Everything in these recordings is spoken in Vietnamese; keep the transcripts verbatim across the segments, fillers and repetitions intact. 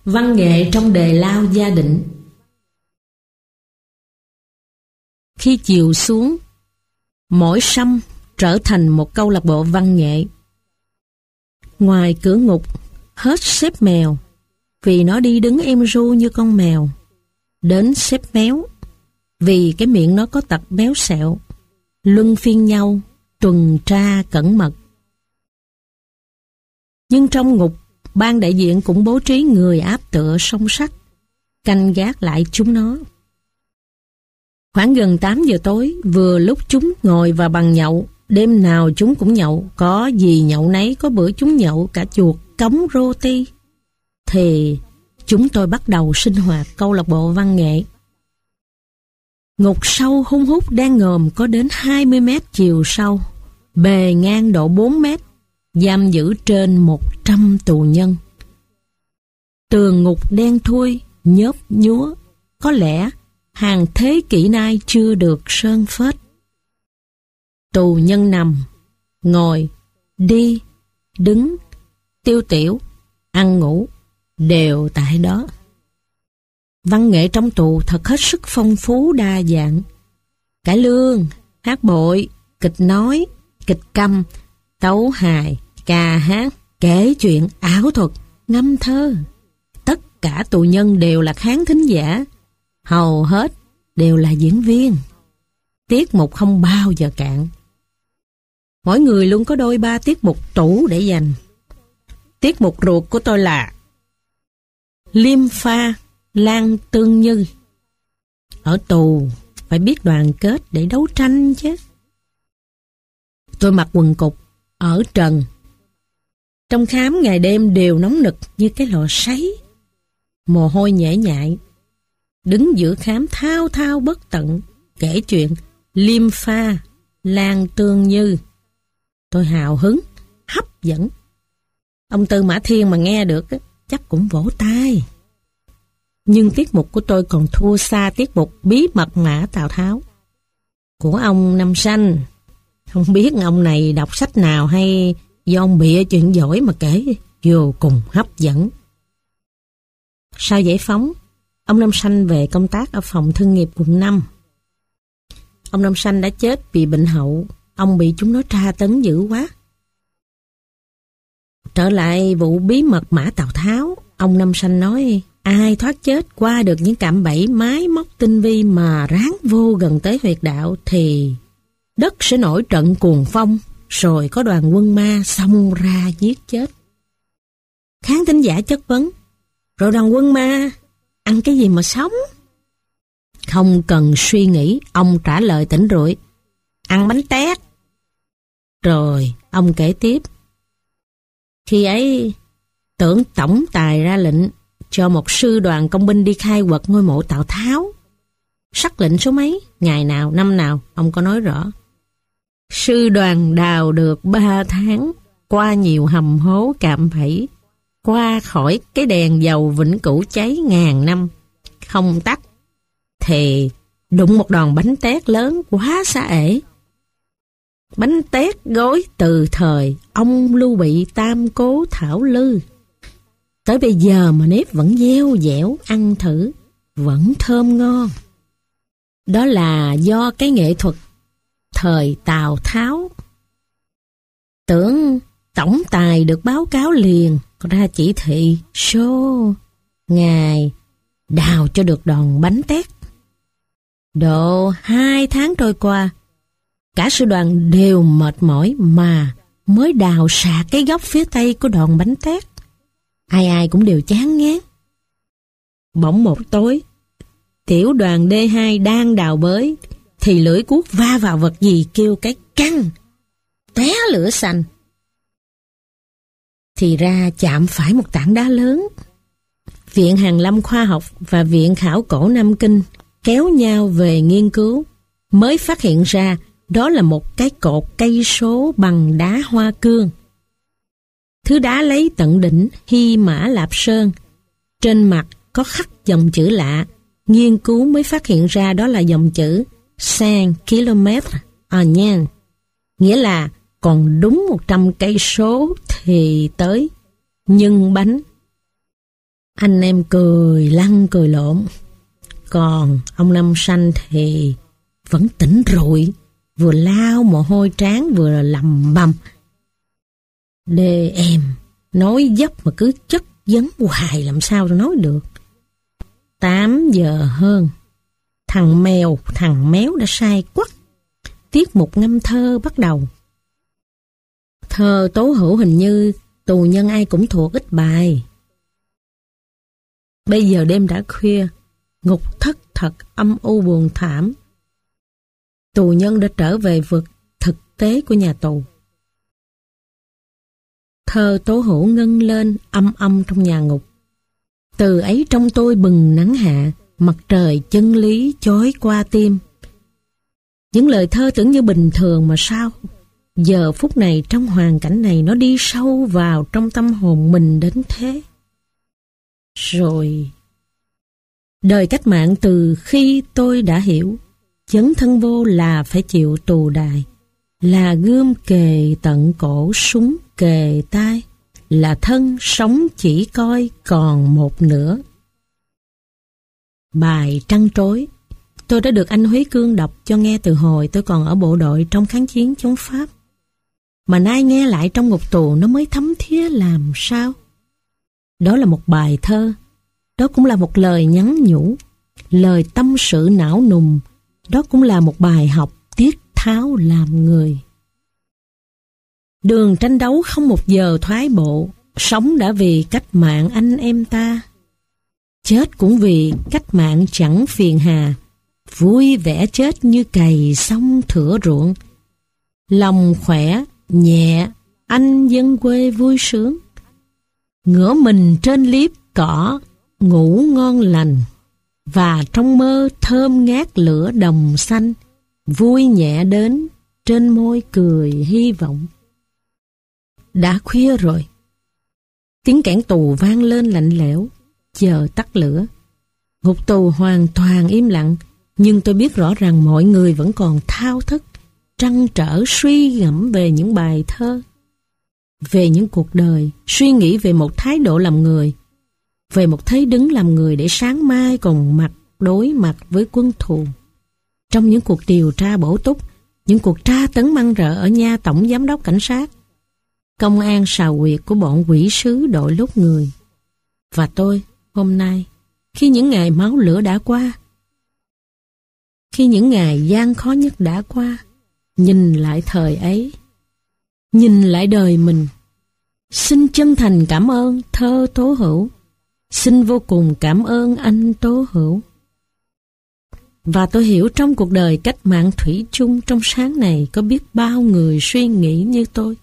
Văn nghệ trong đề lao gia định. Khi chiều xuống, mỗi sâm trở thành một câu lạc bộ văn nghệ. Ngoài cửa ngục, hết xếp mèo, vì nó đi đứng êm ru như con mèo, đến xếp méo, vì cái miệng nó có tật béo sẹo, luân phiên nhau, tuần tra cẩn mật. Nhưng trong ngục, ban đại diện cũng bố trí người áp tựa song sắt, canh gác lại chúng nó. Khoảng gần tám giờ tối, vừa lúc chúng ngồi vào bàn nhậu, đêm nào chúng cũng nhậu, có gì nhậu nấy, có bữa chúng nhậu cả chuột cống roti, thì chúng tôi bắt đầu sinh hoạt câu lạc bộ văn nghệ. Ngục sâu hun hút đang ngòm có đến hai mươi mét chiều sâu, bề ngang độ bốn mét, giam giữ trên một trăm tù nhân. Tường ngục đen thui, nhớp nhúa, có lẽ hàng thế kỷ nay chưa được sơn phết. Tù nhân nằm, ngồi, đi, đứng, tiêu tiểu, ăn ngủ, đều tại đó. Văn nghệ trong tù thật hết sức phong phú đa dạng. Cải lương, hát bội, kịch nói, kịch câm, tấu hài, ca hát, kể chuyện, ảo thuật, ngâm thơ. Tất cả tù nhân đều là khán thính giả, hầu hết đều là diễn viên. Tiết mục không bao giờ cạn. Mỗi người luôn có đôi ba tiết mục tủ để dành. Tiết mục ruột của tôi là Liêm Pha, Lan Tương Như. Ở tù phải biết đoàn kết để đấu tranh chứ. Tôi mặc quần cục, ở trần. Trong khám ngày đêm đều nóng nực như cái lò sấy. Mồ hôi nhễ nhại. Đứng giữa khám thao thao bất tận, kể chuyện Liêm Pha, Lan Tương Như. Tôi hào hứng, hấp dẫn. Ông Tư Mã Thiên mà nghe được chắc cũng vỗ tay. Nhưng tiết mục của tôi còn thua xa tiết mục Bí mật Mã Tào Tháo của ông Năm Sanh. Không biết ông này đọc sách nào hay do ông bịa chuyện giỏi mà kể, vô cùng hấp dẫn. Sau giải phóng, ông Năm Sanh về công tác ở phòng thương nghiệp quận năm. Ông Năm Sanh đã chết vì bệnh hậu, ông bị chúng nó tra tấn dữ quá. Trở lại vụ Bí mật Mã Tào Tháo, ông Năm Sanh nói ai thoát chết qua được những cạm bẫy máy móc tinh vi mà ráng vô gần tới huyệt đạo thì đất sẽ nổi trận cuồng phong, rồi có đoàn quân ma xông ra giết chết. Khán thính giả chất vấn, rồi đoàn quân ma ăn cái gì mà sống? Không cần suy nghĩ, ông trả lời tỉnh rượu, ăn bánh tét. Rồi ông kể tiếp, khi ấy tưởng tổng tài ra lệnh cho một sư đoàn công binh đi khai quật ngôi mộ Tào Tháo. Sắc lệnh số mấy, ngày nào, năm nào, ông có nói rõ. Sư đoàn đào được ba tháng, qua nhiều hầm hố cạm bẫy, qua khỏi cái đèn dầu vĩnh cửu cháy ngàn năm, không tắt, thì đụng một đòn bánh tét lớn quá xa ể. Bánh tét gối từ thời ông Lưu Bị Tam Cố Thảo Lư. Tới bây giờ mà nếp vẫn dẻo dẻo, ăn thử, vẫn thơm ngon. Đó là do cái nghệ thuật thời Tào Tháo. Tưởng tổng tài được báo cáo liền, ra chỉ thị, số, ngài đào cho được đòn bánh tét. Độ hai tháng trôi qua, cả sư đoàn đều mệt mỏi mà mới đào sạc cái góc phía tây của đòn bánh tét. Ai ai cũng đều chán ngán. Bỗng một tối, tiểu đoàn D hai đang đào bới, thì lưỡi cuốc va vào vật gì kêu cái căng, tóe lửa xanh. Thì ra chạm phải một tảng đá lớn. Viện Hàn lâm Khoa học và Viện Khảo cổ Nam Kinh kéo nhau về nghiên cứu, mới phát hiện ra đó là một cái cột cây số bằng đá hoa cương. Thứ đá lấy tận đỉnh Hy Mã Lạp Sơn, trên mặt có khắc dòng chữ lạ, nghiên cứu mới phát hiện ra đó là dòng chữ cent kilomètres en Inde, nghĩa là còn đúng một trăm cây số thì tới Nhân Bánh. Anh em cười lăn cười lộn. Còn ông Năm Sanh thì vẫn tỉnh rụi, vừa lao mồ hôi trán vừa lầm bầm. Đê em, nói dấp mà cứ chất vấn hoài làm sao tôi nói được. Tám giờ hơn, thằng mèo, thằng méo đã sai quắc. Tiết mục ngâm thơ bắt đầu. Thơ Tố Hữu hình như tù nhân ai cũng thuộc ít bài. Bây giờ đêm đã khuya, ngục thất thật âm u buồn thảm. Tù nhân đã trở về vực thực tế của nhà tù. Thơ Tố Hữu ngân lên âm âm trong nhà ngục. Từ ấy trong tôi bừng nắng hạ, mặt trời chân lý chói qua tim. Những lời thơ tưởng như bình thường mà sao? Giờ phút này trong hoàn cảnh này nó đi sâu vào trong tâm hồn mình đến thế. Rồi, đời cách mạng từ khi tôi đã hiểu, chấn thân vô là phải chịu tù đài, là gươm kề tận cổ, súng kề tai, là thân sống chỉ coi còn một nửa. Bài trăn trối tôi đã được anh Huế Cương đọc cho nghe từ hồi tôi còn ở bộ đội trong kháng chiến chống Pháp. Mà nay nghe lại trong ngục tù nó mới thấm thía làm sao. Đó là một bài thơ, đó cũng là một lời nhắn nhủ, lời tâm sự não nùng, đó cũng là một bài học tiết tháo làm người. Đường tranh đấu không một giờ thoái bộ, sống đã vì cách mạng anh em ta. Chết cũng vì cách mạng chẳng phiền hà, vui vẻ chết như cày xong thửa ruộng. Lòng khỏe, nhẹ, anh dân quê vui sướng. Ngửa mình trên liếp cỏ, ngủ ngon lành. Và trong mơ thơm ngát lửa đồng xanh, vui nhẹ đến trên môi cười hy vọng. Đã khuya rồi. Tiếng kẽn tù vang lên lạnh lẽo, chờ tắt lửa. Ngục tù hoàn toàn im lặng, nhưng tôi biết rõ rằng mọi người vẫn còn thao thức, trăn trở suy ngẫm về những bài thơ, về những cuộc đời, suy nghĩ về một thái độ làm người, về một thế đứng làm người để sáng mai còn mặt đối mặt với quân thù. Trong những cuộc điều tra bổ túc, những cuộc tra tấn măng rợ ở nha tổng giám đốc cảnh sát, công an sào quyệt của bọn quỷ sứ đội lốt người. Và tôi, hôm nay, khi những ngày máu lửa đã qua, khi những ngày gian khó nhất đã qua, nhìn lại thời ấy, nhìn lại đời mình, xin chân thành cảm ơn thơ Tố Hữu, xin vô cùng cảm ơn anh Tố Hữu. Và tôi hiểu trong cuộc đời cách mạng thủy chung trong sáng này có biết bao người suy nghĩ như tôi.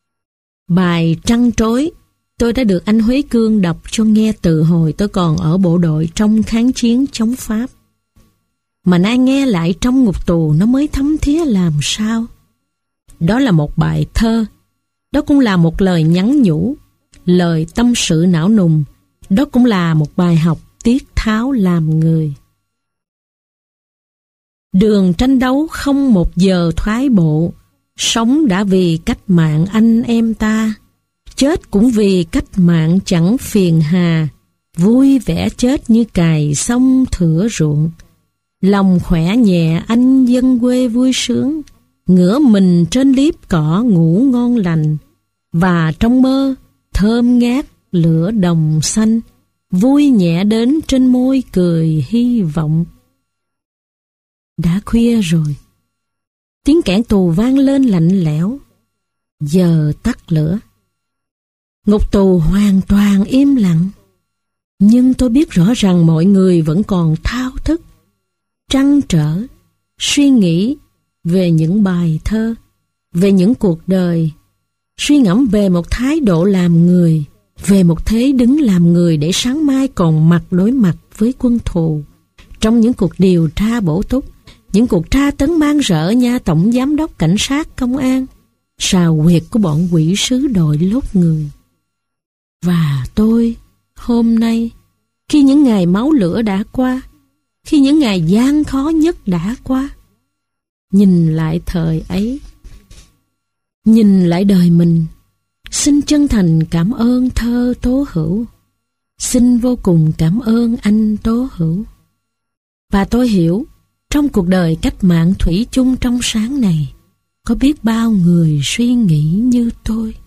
Bài trăn trối tôi đã được anh Huế Cương đọc cho nghe từ hồi tôi còn ở bộ đội trong kháng chiến chống Pháp. Mà nay nghe lại trong ngục tù nó mới thấm thía làm sao. Đó là một bài thơ, đó cũng là một lời nhắn nhủ, lời tâm sự não nùng, đó cũng là một bài học tiết tháo làm người. Đường tranh đấu không một giờ thoái bộ, sống đã vì cách mạng anh em ta, chết cũng vì cách mạng chẳng phiền hà, vui vẻ chết như cày xong thửa ruộng. Lòng khỏe nhẹ anh dân quê vui sướng, ngửa mình trên liếp cỏ ngủ ngon lành. Và trong mơ thơm ngát lửa đồng xanh, vui nhẹ đến trên môi cười hy vọng. Đã khuya rồi. Tiếng kẽn tù vang lên lạnh lẽo. Giờ tắt lửa. Ngục tù hoàn toàn im lặng. Nhưng tôi biết rõ rằng mọi người vẫn còn thao thức, trăn trở, suy nghĩ về những bài thơ, về những cuộc đời, suy ngẫm về một thái độ làm người, về một thế đứng làm người để sáng mai còn mặt đối mặt với quân thù. Trong những cuộc điều tra bổ túc, những cuộc tra tấn man rợ nha tổng giám đốc cảnh sát công an, sào huyệt của bọn quỷ sứ đội lốt người. Và tôi, hôm nay, khi những ngày máu lửa đã qua, khi những ngày gian khó nhất đã qua, nhìn lại thời ấy, nhìn lại đời mình, xin chân thành cảm ơn thơ Tố Hữu. Xin vô cùng cảm ơn anh Tố Hữu. Và tôi hiểu, trong cuộc đời cách mạng thủy chung trong sáng này, có biết bao người suy nghĩ như tôi.